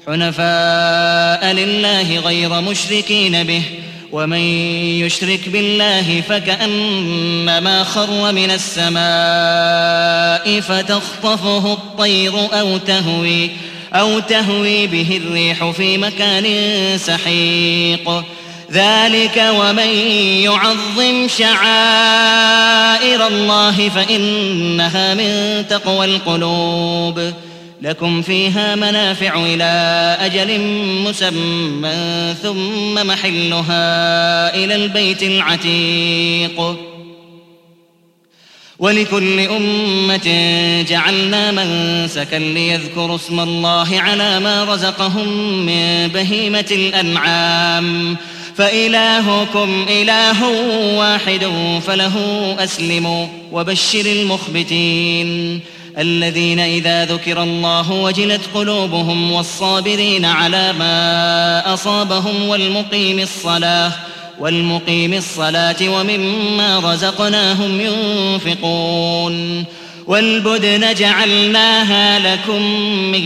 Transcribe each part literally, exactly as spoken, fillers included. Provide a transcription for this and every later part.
حنفاء لله غير مشركين به، ومن يشرك بالله فكأنما خر من السماء فتخطفه الطير أو تهوي, أو تهوي به الريح في مكان سحيق. ذلك ومن يعظم شعائر الله فإنها من تقوى القلوب. لكم فيها منافع إلى أجل مسمى ثم محلها إلى البيت العتيق. ولكل أمة جعلنا منسكا ليذكروا اسم الله على ما رزقهم من بهيمة الأنعام، فإلهكم إله واحد فله أسلموا وبشر المخبتين الذين إذا ذكر الله وجلت قلوبهم والصابرين على ما أصابهم والمقيم الصلاة والمقيم الصلاة ومما رزقناهم ينفقون. والبدن جعلناها لكم من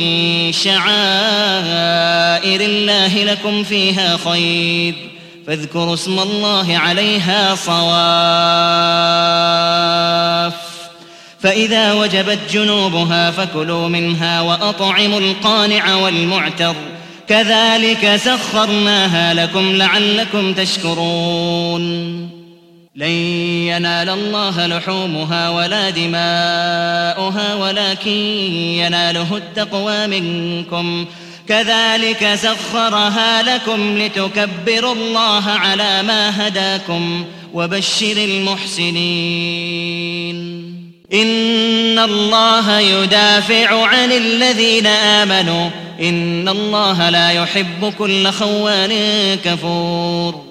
شعائر الله لكم فيها خير، فاذكروا اسم الله عليها صواف. فإذا وجبت جنوبها فكلوا منها وأطعموا القانع والمعتر، كذلك سخرناها لكم لعلكم تشكرون. لن ينال الله لحومها ولا دماؤها ولكن يناله التقوى منكم، كذلك سخرها لكم لتكبروا الله على ما هداكم وبشر المحسنين. إن الله يدافع عن الذين آمنوا إن الله لا يحب كل خوان كفور.